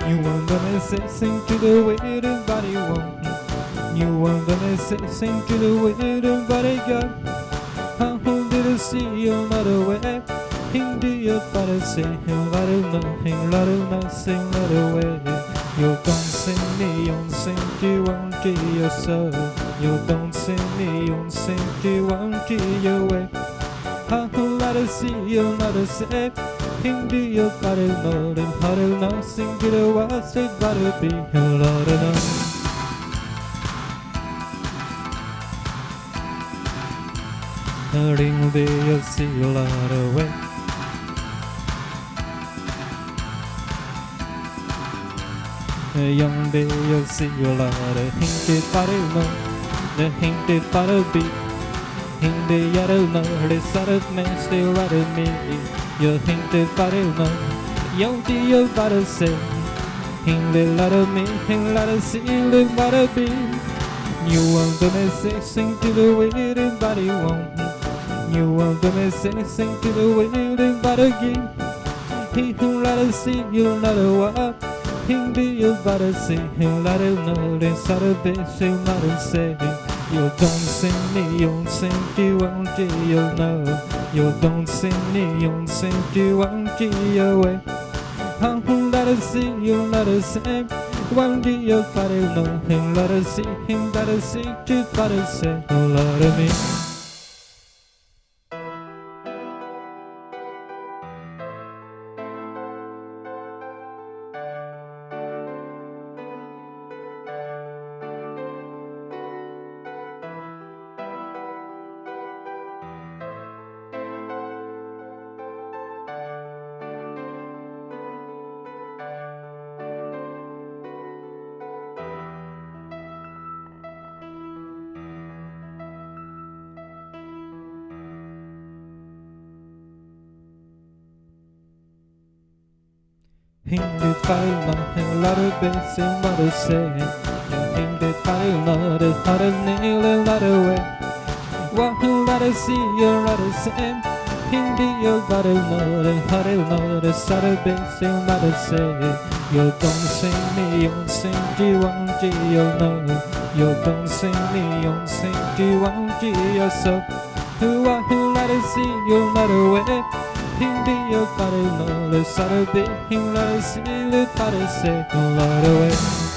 You want the message, sing to the way everybody want. You want the message, sing to the way everybody got. How did I see you another way? Hindi para say, little nothing, little way. You don't sing me on, sing you won't get yourself. You don't sing me on, sing you won't get your way. How let us see you another say. Hindi para know, then little nothing, get a was it gotta be a lot of nothing. Ring the you'll see a lot of way. Young day you'll see a lot of hinted para no, the hinted para be. Hindi yaru no, the sort of man still out of me. You hinted para no, young day you gotta say. Hindi lot of me, hindi lot of see, the gotta be. You want the message, sing to the way everybody want. You want the message, sing to the way everybody give. He who let us see, you'll not what. Hindi you gotta say, he'll let it know, then sort of bitch, he'll not say. You don't sing me, you'll sing you won't get you'll know. You don't sing me, you'll sing you won't get your way. How who let us see, you'll not say. One day you'll gotta know, he'll let us see, him gotta see, you gotta say, a lot of me. Hindi tayo ng lot of bits in what I say. Hindi tayo na the heart of nail and lot of way. What you let us see, you're not the same. Hindi you gotta know the heart of know the sort of bits in what I say. You don't sing me, you sing you won't get you know. You don't sing me, you sing you won't get yourself. What you let us see, you're not away. Hindi you gotta know the sort of bit, he let us see, let us say a lot of way.